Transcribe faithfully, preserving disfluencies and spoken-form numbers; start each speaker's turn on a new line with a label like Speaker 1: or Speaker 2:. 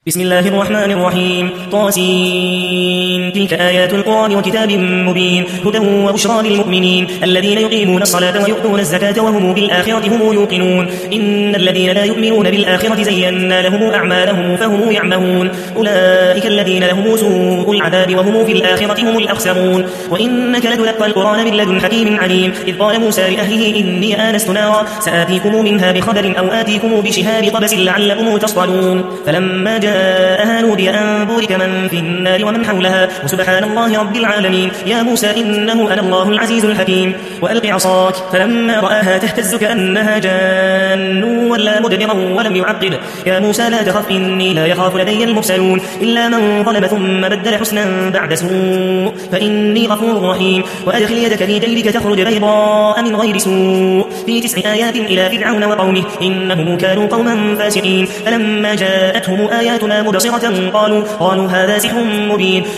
Speaker 1: بسم الله الرحمن الرحيم طاسين تلك آيات القرآن وكتاب مبين هدى وبشرى للمؤمنين الذين يقيمون الصلاة ويؤتون الزكاة وهم بالآخرة هم يوقنون إن الذين لا يؤمنون بالآخرة زينا لهم أعمالهم فهم يعمهون أولئك الذين لهم سوء العذاب وهم في الآخرة هم الأخسرون وإنك لتلقى القرآن من لدن حكيم عليم إذ قال موسى لأهله إني آنست نارا سآتيكم منها بخبر أو آتيكم بشهاب قبس لعلكم تصطلون فلما جاءها نودي أن بورك من في النار ومن حولها وسبحان الله رب العالمين يا موسى إنه أنا الله العزيز الحكيم وألق عصاك فلما رآها تهتز كأنها جان ولا مدبرا ولم يعقب يا موسى لا تخف إني لا يخاف لدي المرسلون إلا من ظلم ثم بدل حسنا بعد سوء فإني غفور رحيم وأدخل يدك في جيبك تخرج بيضاء من غير سوء في تسع آيات إلى فرعون وقومه إنهم كانوا قوما فاسقين فلما جاءتهم آياتنا مبصرة قالوا قالوا هذا سحر مبين